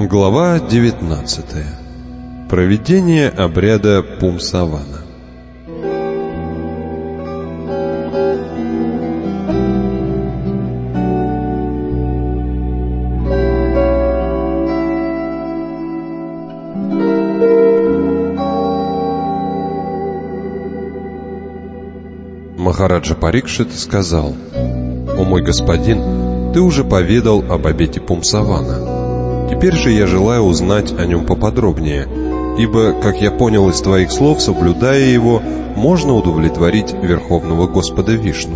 Глава 19. Проведение обряда Пумсавана. Махараджа Парикшит сказал: «О мой господин, ты уже поведал об обете Пумсавана. Теперь же я желаю узнать о нем поподробнее, ибо, как я понял из твоих слов, соблюдая его, можно удовлетворить Верховного Господа Вишну».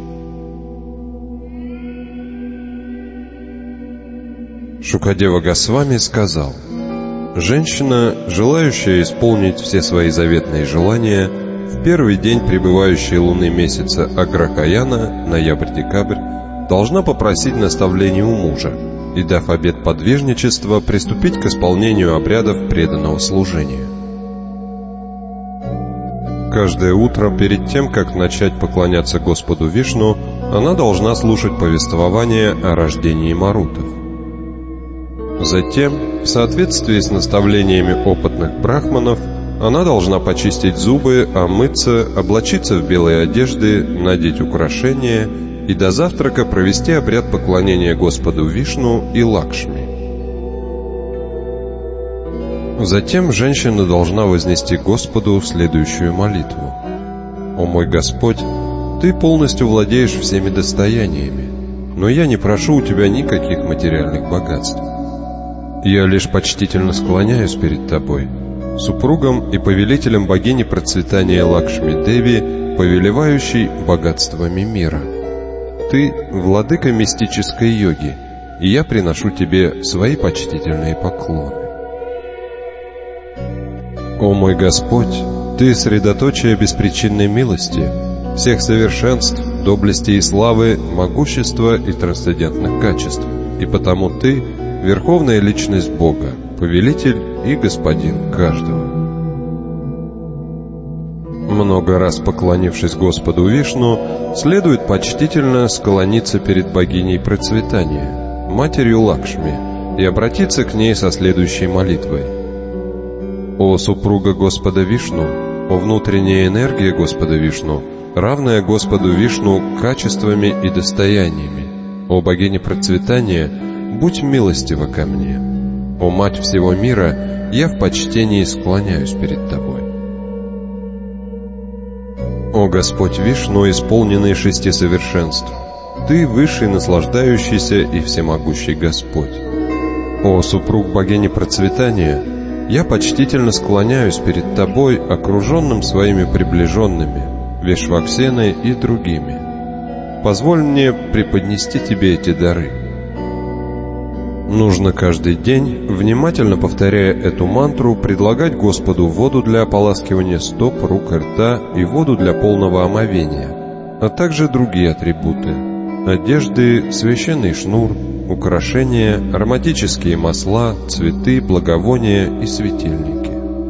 Шукадева Госвами сказал: «Женщина, желающая исполнить все свои заветные желания, в первый день пребывающей луны месяца Агракаяна, ноябрь-декабрь, должна попросить наставления у мужа и, дав обет подвижничества, приступить к исполнению обрядов преданного служения. Каждое утро, перед тем, как начать поклоняться Господу Вишну, она должна слушать повествование о рождении марутов. Затем, в соответствии с наставлениями опытных брахманов, она должна почистить зубы, омыться, облачиться в белые одежды, надеть украшения и до завтрака провести обряд поклонения Господу Вишну и Лакшми. Затем женщина должна вознести Господу следующую молитву: «О мой Господь, Ты полностью владеешь всеми достояниями, но я не прошу у Тебя никаких материальных богатств. Я лишь почтительно склоняюсь перед Тобой, супругом и повелителем богини процветания Лакшми-Деви, повелевающей богатствами мира. Ты — владыка мистической йоги, и я приношу Тебе свои почтительные поклоны. О мой Господь, Ты — средоточие беспричинной милости, всех совершенств, доблести и славы, могущества и трансцендентных качеств, и потому Ты — Верховная Личность Бога, Повелитель и Господин каждого». Много раз поклонившись Господу Вишну, следует почтительно склониться перед богиней процветания, матерью Лакшми, и обратиться к ней со следующей молитвой: «О супруга Господа Вишну, о внутренняя энергия Господа Вишну, равная Господу Вишну качествами и достояниями, о богиня процветания, будь милостива ко мне. О мать всего мира, я в почтении склоняюсь перед Тобой. О Господь Вишну, исполненный шести совершенств, Ты высший, наслаждающийся и всемогущий Господь. О супруг богини процветания, я почтительно склоняюсь перед Тобой, окруженным своими приближенными, Вишваксеной и другими. Позволь мне преподнести Тебе эти дары». Нужно каждый день, внимательно повторяя эту мантру, предлагать Господу воду для ополаскивания стоп, рук и рта и воду для полного омовения, а также другие атрибуты: одежды, священный шнур, украшения, ароматические масла, цветы, благовония и светильники.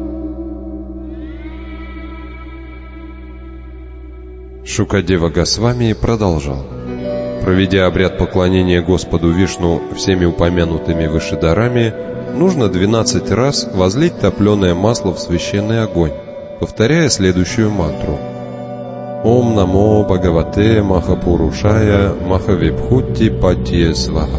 Шукадева Госвами продолжал: «Проведя обряд поклонения Господу Вишну всеми упомянутыми выше дарами, нужно 12 раз возлить топленое масло в священный огонь, повторяя следующую мантру: «Ом намо Бхагавате Махапурушая Махавибхутти Патье Сваха».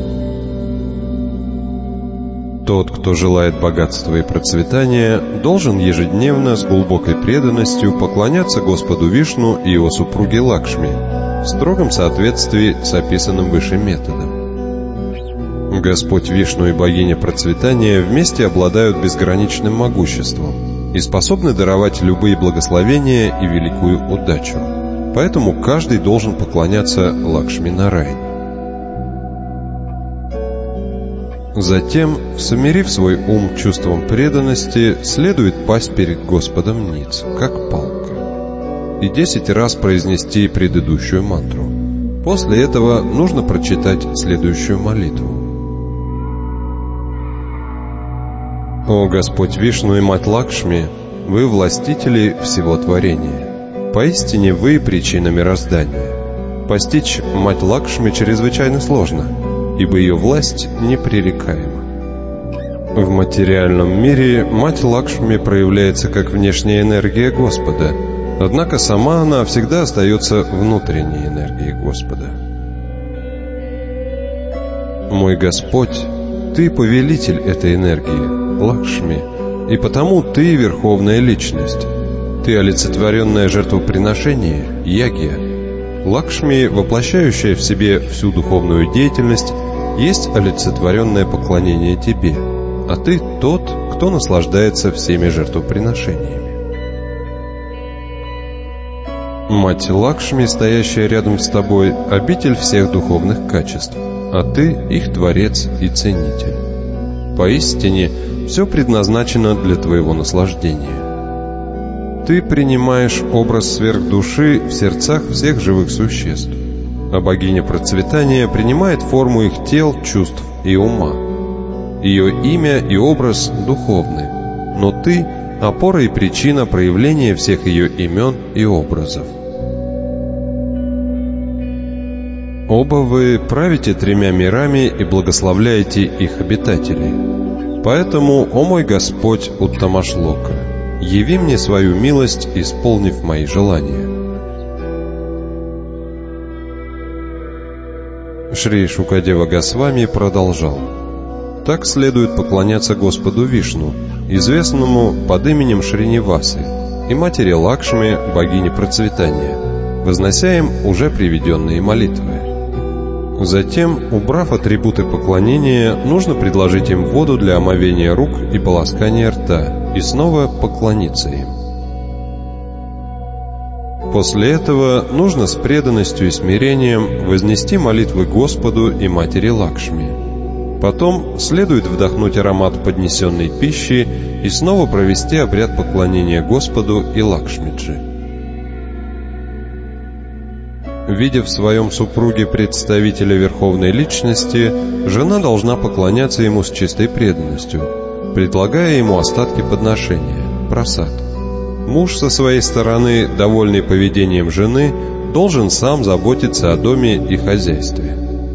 Тот, кто желает богатства и процветания, должен ежедневно с глубокой преданностью поклоняться Господу Вишну и его супруге Лакшми в строгом соответствии с описанным выше методом. Господь Вишну и богиня процветания вместе обладают безграничным могуществом и способны даровать любые благословения и великую удачу, поэтому каждый должен поклоняться Лакшми-Нарайне. Затем, смирив свой ум чувством преданности, следует пасть перед Господом ниц, как палка, и 10 раз произнести предыдущую мантру. После этого нужно прочитать следующую молитву: «О Господь Вишну и Мать Лакшми, Вы властители всего творения. Поистине Вы причина мироздания. Постичь Мать Лакшми чрезвычайно сложно, ибо ее власть непререкаема. В материальном мире мать Лакшми проявляется как внешняя энергия Господа, однако сама она всегда остается внутренней энергией Господа. Мой Господь, Ты повелитель этой энергии, Лакшми, и потому Ты Верховная Личность. Ты олицетворенное жертвоприношение, ягья. Лакшми, воплощающая в себе всю духовную деятельность, есть олицетворенное поклонение Тебе, а Ты тот, кто наслаждается всеми жертвоприношениями. Мать Лакшми, стоящая рядом с Тобой, обитель всех духовных качеств, а Ты их Творец и Ценитель. Поистине, все предназначено для Твоего наслаждения. Ты принимаешь образ сверхдуши в сердцах всех живых существ, а богиня процветания принимает форму их тел, чувств и ума. Ее имя и образ духовны, но Ты – опора и причина проявления всех ее имен и образов. Оба вы правите тремя мирами и благословляете их обитателей. Поэтому, о мой Господь Уттамашлока, яви мне свою милость, исполнив мои желания. Шри Шукадева Госвами продолжал. Так следует поклоняться Господу Вишну, известному под именем Шринивасы, и матери Лакшми, богине процветания, вознося им уже приведенные молитвы. Затем, убрав атрибуты поклонения, нужно предложить им воду для омовения рук и полоскания рта, и снова поклониться им. После этого нужно с преданностью и смирением вознести молитвы Господу и матери Лакшми. Потом следует вдохнуть аромат поднесенной пищи и снова провести обряд поклонения Господу и Лакшмиджи. Видя в своем супруге представителя Верховной Личности, жена должна поклоняться ему с чистой преданностью, предлагая ему остатки подношения, прасад. Муж со своей стороны, довольный поведением жены, должен сам заботиться о доме и хозяйстве.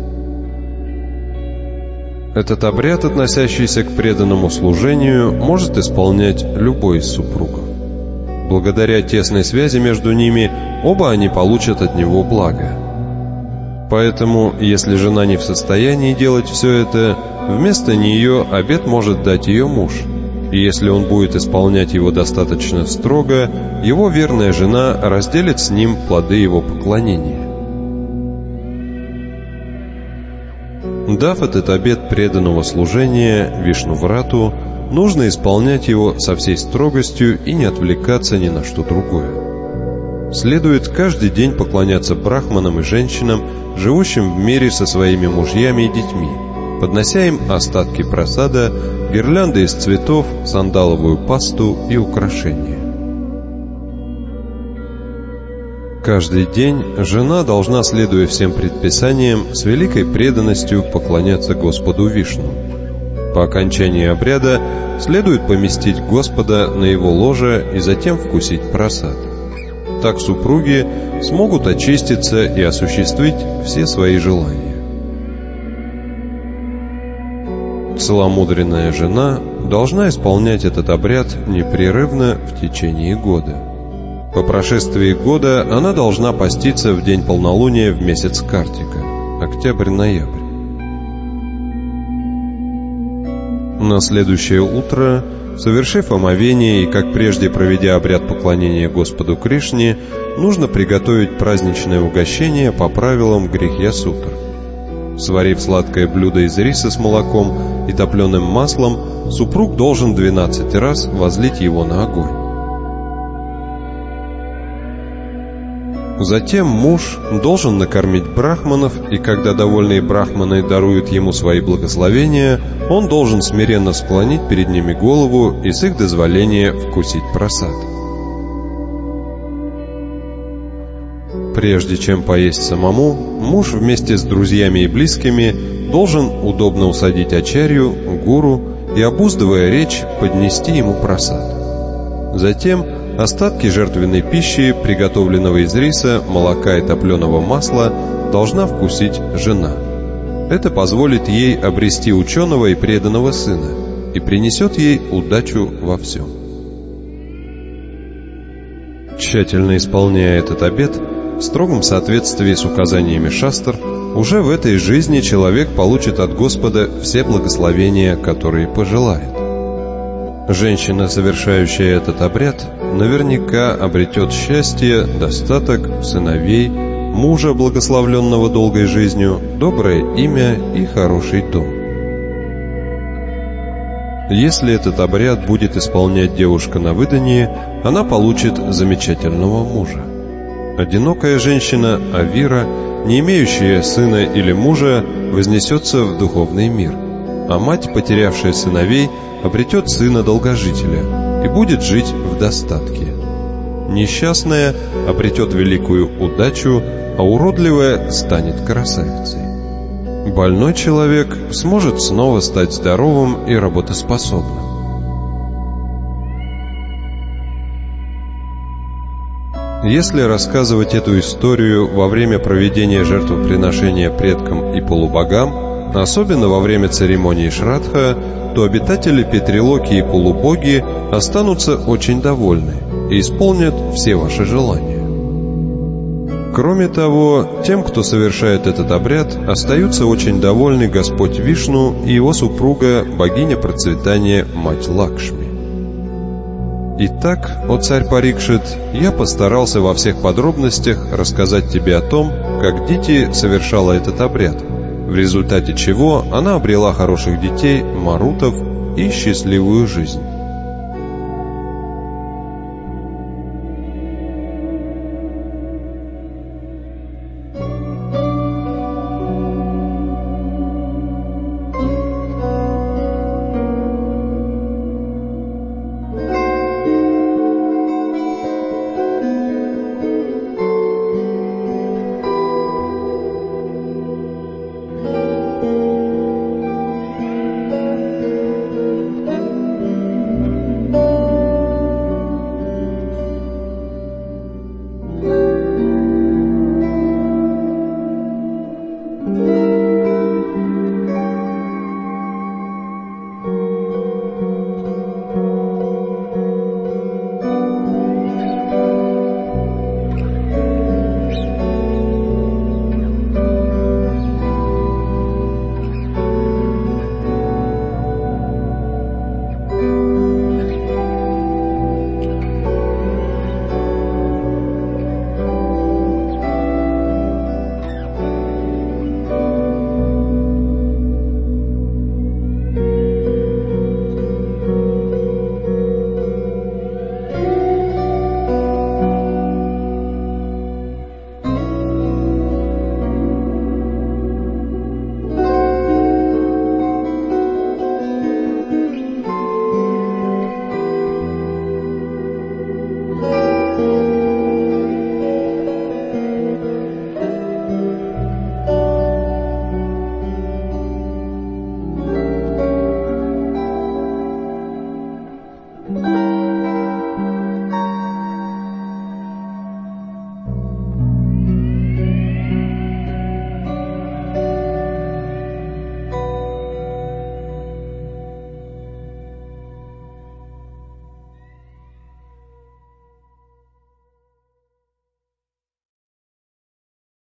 Этот обряд, относящийся к преданному служению, может исполнять любой из супругов. Благодаря тесной связи между ними, оба они получат от него благо. Поэтому, если жена не в состоянии делать все это, вместо нее обет может дать ее муж. И если он будет исполнять его достаточно строго, его верная жена разделит с ним плоды его поклонения. Дав этот обет преданного служения Вишнуврату, нужно исполнять его со всей строгостью и не отвлекаться ни на что другое. Следует каждый день поклоняться брахманам и женщинам, живущим в мире со своими мужьями и детьми, поднося им остатки прасада, гирлянды из цветов, сандаловую пасту и украшения. Каждый день жена должна, следуя всем предписаниям, с великой преданностью поклоняться Господу Вишну. По окончании обряда следует поместить Господа на его ложе и затем вкусить прасад. Так супруги смогут очиститься и осуществить все свои желания. Целомудренная жена должна исполнять этот обряд непрерывно в течение года. По прошествии года она должна поститься в день полнолуния в месяц Картика, октябрь-ноябрь. На следующее утро, совершив омовение и, как прежде, проведя обряд поклонения Господу Кришне, нужно приготовить праздничное угощение по правилам Грихья-сутр. Сварив сладкое блюдо из риса с молоком и топленым маслом, супруг должен 12 раз возлить его на огонь. Затем муж должен накормить брахманов, и когда довольные брахманы даруют ему свои благословения, он должен смиренно склонить перед ними голову и с их дозволения вкусить прасад. Прежде чем поесть самому, муж вместе с друзьями и близкими должен удобно усадить ачарью, гуру и, обуздывая речь, поднести ему прасад. Затем остатки жертвенной пищи, приготовленного из риса, молока и топленого масла, должна вкусить жена. Это позволит ей обрести ученого и преданного сына, и принесет ей удачу во всем. Тщательно исполняя этот обет, в строгом соответствии с указаниями шастр, уже в этой жизни человек получит от Господа все благословения, которые пожелает. Женщина, совершающая этот обряд, наверняка обретет счастье, достаток, сыновей, мужа, благословленного долгой жизнью, доброе имя и хороший дом. Если этот обряд будет исполнять девушка на выданье, она получит замечательного мужа. Одинокая женщина, Авира, не имеющая сына или мужа, вознесется в духовный мир, а мать, потерявшая сыновей, обретет сына долгожителя и будет жить в достатке. Несчастная обретет великую удачу, а уродливая станет красавицей. Больной человек сможет снова стать здоровым и работоспособным. Если рассказывать эту историю во время проведения жертвоприношения предкам и полубогам, особенно во время церемонии Шрадха, то обитатели Петрилоки и полубоги останутся очень довольны и исполнят все ваши желания. Кроме того, тем, кто совершает этот обряд, остаются очень довольны Господь Вишну и его супруга, богиня процветания, мать Лакшми. Итак, о царь Парикшит, я постарался во всех подробностях рассказать тебе о том, как Дити совершала этот обряд, в результате чего она обрела хороших детей, марутов и счастливую жизнь.